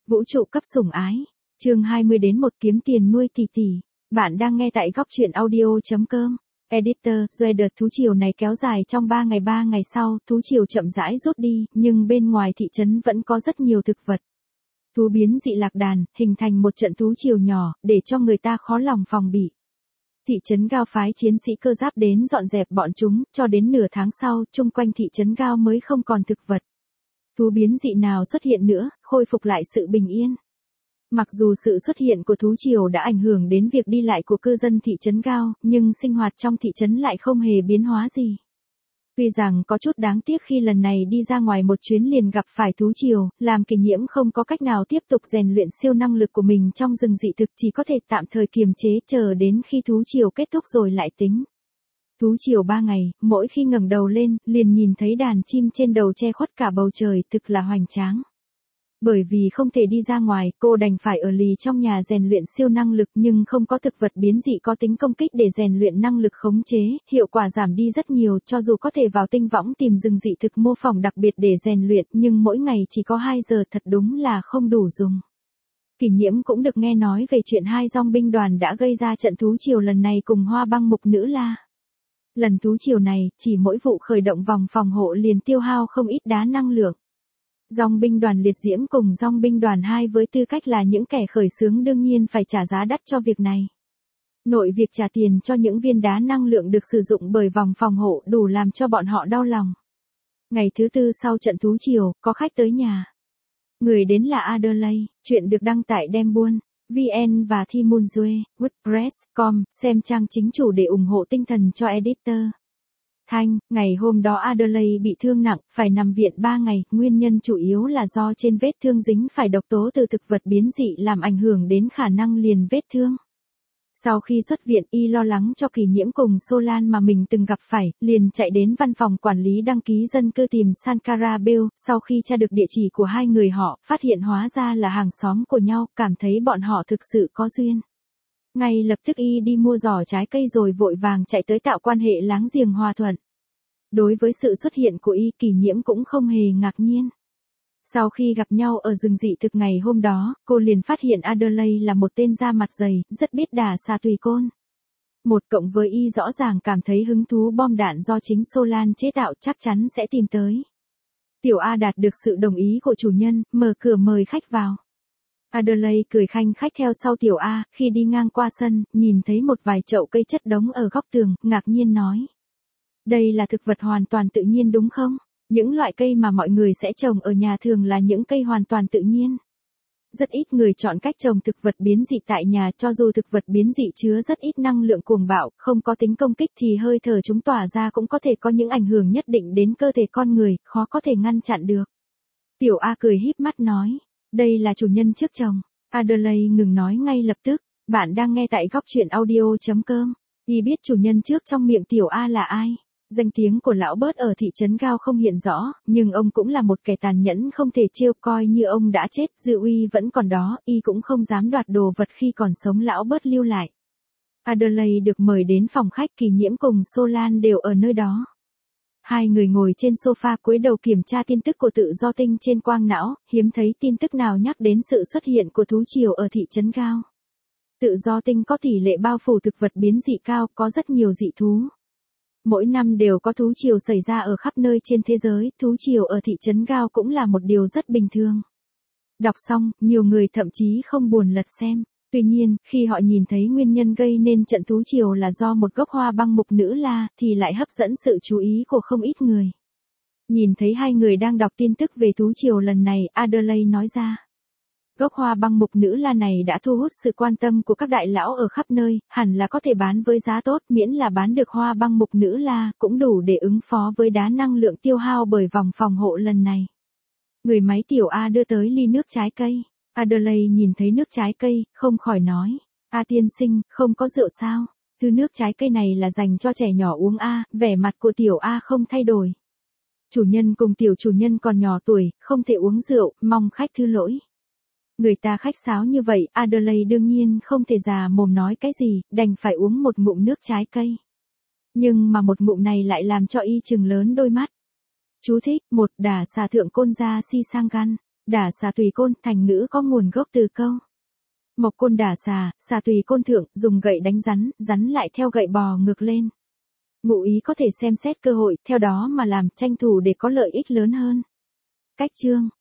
Vũ trụ cấp sủng ái. Chương 20 đến 1 kiếm tiền nuôi tỷ tỷ. Bạn đang nghe tại góc truyện audio.com. Editor, đợt thú triều này kéo dài trong 3 ngày sau, thú triều chậm rãi rút đi, nhưng bên ngoài thị trấn vẫn có rất nhiều thực vật. Thú biến dị lạc đàn, hình thành một trận thú triều nhỏ, để cho người ta khó lòng phòng bị. Thị trấn Gao phái chiến sĩ cơ giáp đến dọn dẹp bọn chúng, cho đến nửa tháng sau, chung quanh thị trấn Gao mới không còn thực vật. Thú biến dị nào xuất hiện nữa, khôi phục lại sự bình yên. Mặc dù sự xuất hiện của thú triều đã ảnh hưởng đến việc đi lại của cư dân thị trấn Gao, nhưng sinh hoạt trong thị trấn lại không hề biến hóa gì. Tuy rằng có chút đáng tiếc khi lần này đi ra ngoài một chuyến liền gặp phải thú triều, làm Kỳ Nhiễm không có cách nào tiếp tục rèn luyện siêu năng lực của mình trong rừng dị thực, chỉ có thể tạm thời kiềm chế chờ đến khi thú triều kết thúc rồi lại tính. Thú triều 3 ngày, mỗi khi ngẩng đầu lên, liền nhìn thấy đàn chim trên đầu che khuất cả bầu trời, thực là hoành tráng. Bởi vì không thể đi ra ngoài, cô đành phải ở lì trong nhà rèn luyện siêu năng lực, nhưng không có thực vật biến dị có tính công kích để rèn luyện năng lực khống chế, hiệu quả giảm đi rất nhiều. Cho dù có thể vào tinh võng tìm rừng dị thực mô phỏng đặc biệt để rèn luyện, nhưng mỗi ngày chỉ có 2 giờ, thật đúng là không đủ dùng. Kỳ Nhiễm cũng được nghe nói về chuyện 2 dòng binh đoàn đã gây ra trận thú triều lần này cùng Hoa Băng Mục Nữ La. Lần thú triều này, chỉ mỗi vụ khởi động vòng phòng hộ liền tiêu hao không ít đá năng lượng. Dòng binh đoàn liệt diễm cùng dòng binh đoàn 2 với tư cách là những kẻ khởi xướng đương nhiên phải trả giá đắt cho việc này. Nội việc trả tiền cho những viên đá năng lượng được sử dụng bởi vòng phòng hộ đủ làm cho bọn họ đau lòng. Ngày thứ tư sau trận thú triều, có khách tới nhà. Người đến là Adelaide, chuyện được đăng tại Đem Buôn, VN và Thimunzue, WordPress.com, xem trang chính chủ để ủng hộ tinh thần cho editor. Ngày hôm đó Adelaide bị thương nặng, phải nằm viện 3 ngày, nguyên nhân chủ yếu là do trên vết thương dính phải độc tố từ thực vật biến dị làm ảnh hưởng đến khả năng liền vết thương. Sau khi xuất viện, y lo lắng cho Kỳ Nhiễm cùng Solan mà mình từng gặp phải, liền chạy đến văn phòng quản lý đăng ký dân cư tìm Sankara Bell. Sau khi tra được địa chỉ của hai người họ, phát hiện hóa ra là hàng xóm của nhau, cảm thấy bọn họ thực sự có duyên. Ngay lập tức y đi mua giỏ trái cây rồi vội vàng chạy tới tạo quan hệ láng giềng hòa thuận. Đối với sự xuất hiện của y, Kỳ Nhiễm cũng không hề ngạc nhiên. Sau khi gặp nhau ở rừng dị thực ngày hôm đó, cô liền phát hiện Adelaide là một tên da mặt dày, rất biết đả xà tùy côn. Cộng với y rõ ràng cảm thấy hứng thú bom đạn do chính Solan chế tạo, chắc chắn sẽ tìm tới. Tiểu A đạt được sự đồng ý của chủ nhân, mở cửa mời khách vào. Adelaide cười khanh khách theo sau Tiểu A, khi đi ngang qua sân, nhìn thấy một vài chậu cây chất đống ở góc tường, ngạc nhiên nói. Đây là thực vật hoàn toàn tự nhiên đúng không? Những loại cây mà mọi người sẽ trồng ở nhà thường là những cây hoàn toàn tự nhiên. Rất ít người chọn cách trồng thực vật biến dị tại nhà, cho dù thực vật biến dị chứa rất ít năng lượng cuồng bạo, không có tính công kích thì hơi thở chúng tỏa ra cũng có thể có những ảnh hưởng nhất định đến cơ thể con người, khó có thể ngăn chặn được. Tiểu A cười híp mắt nói. Đây là chủ nhân trước trồng. Adelaide ngừng nói ngay lập tức. Bạn đang nghe tại góc truyện audio.com. Y biết chủ nhân trước trong miệng Tiểu A là ai. Danh tiếng của lão Bớt ở thị trấn Gao không hiện rõ, nhưng ông cũng là một kẻ tàn nhẫn không thể trêu, coi như ông đã chết, dư uy vẫn còn đó, y cũng không dám đoạt đồ vật khi còn sống lão Bớt lưu lại. Adelaide được mời đến phòng khách, Kỳ Nhiễm cùng Solan đều ở nơi đó. Hai người ngồi trên sofa cúi đầu kiểm tra tin tức của tự do tinh trên quang não, hiếm thấy tin tức nào nhắc đến sự xuất hiện của thú triều ở thị trấn Gao. Tự do tinh có tỷ lệ bao phủ thực vật biến dị cao, có rất nhiều dị thú. Mỗi năm đều có thú triều xảy ra ở khắp nơi trên thế giới, thú triều ở thị trấn Gao cũng là một điều rất bình thường. Đọc xong, nhiều người thậm chí không buồn lật xem. Tuy nhiên, khi họ nhìn thấy nguyên nhân gây nên trận thú triều là do một gốc Hoa Băng Mục Nữ La, thì lại hấp dẫn sự chú ý của không ít người. Nhìn thấy hai người đang đọc tin tức về thú triều lần này, Adelaide nói ra. Gốc Hoa Băng Mục Nữ La này đã thu hút sự quan tâm của các đại lão ở khắp nơi, hẳn là có thể bán với giá tốt, miễn là bán được Hoa Băng Mục Nữ La, cũng đủ để ứng phó với đá năng lượng tiêu hao bởi vòng phòng hộ lần này. Người máy Tiểu A đưa tới ly nước trái cây. Adelaide nhìn thấy nước trái cây, không khỏi nói. A tiên sinh, không có rượu sao? Thứ nước trái cây này là dành cho trẻ nhỏ uống A, vẻ mặt của Tiểu A không thay đổi. Chủ nhân cùng tiểu chủ nhân còn nhỏ tuổi, không thể uống rượu, mong khách thứ lỗi. Người ta khách sáo như vậy, Adelaide đương nhiên không thể già mồm nói cái gì, đành phải uống một ngụm nước trái cây. Nhưng mà một ngụm này lại làm cho y trừng lớn đôi mắt. Chú thích, đả xà thượng côn gia si sang gan. Đả xà tùy côn, thành ngữ có nguồn gốc từ câu. Mộc côn đả xà, xà tùy côn thượng, dùng gậy đánh rắn, rắn lại theo gậy bò ngược lên. Ngụ ý có thể xem xét cơ hội, theo đó mà làm, tranh thủ để có lợi ích lớn hơn. Cách chương.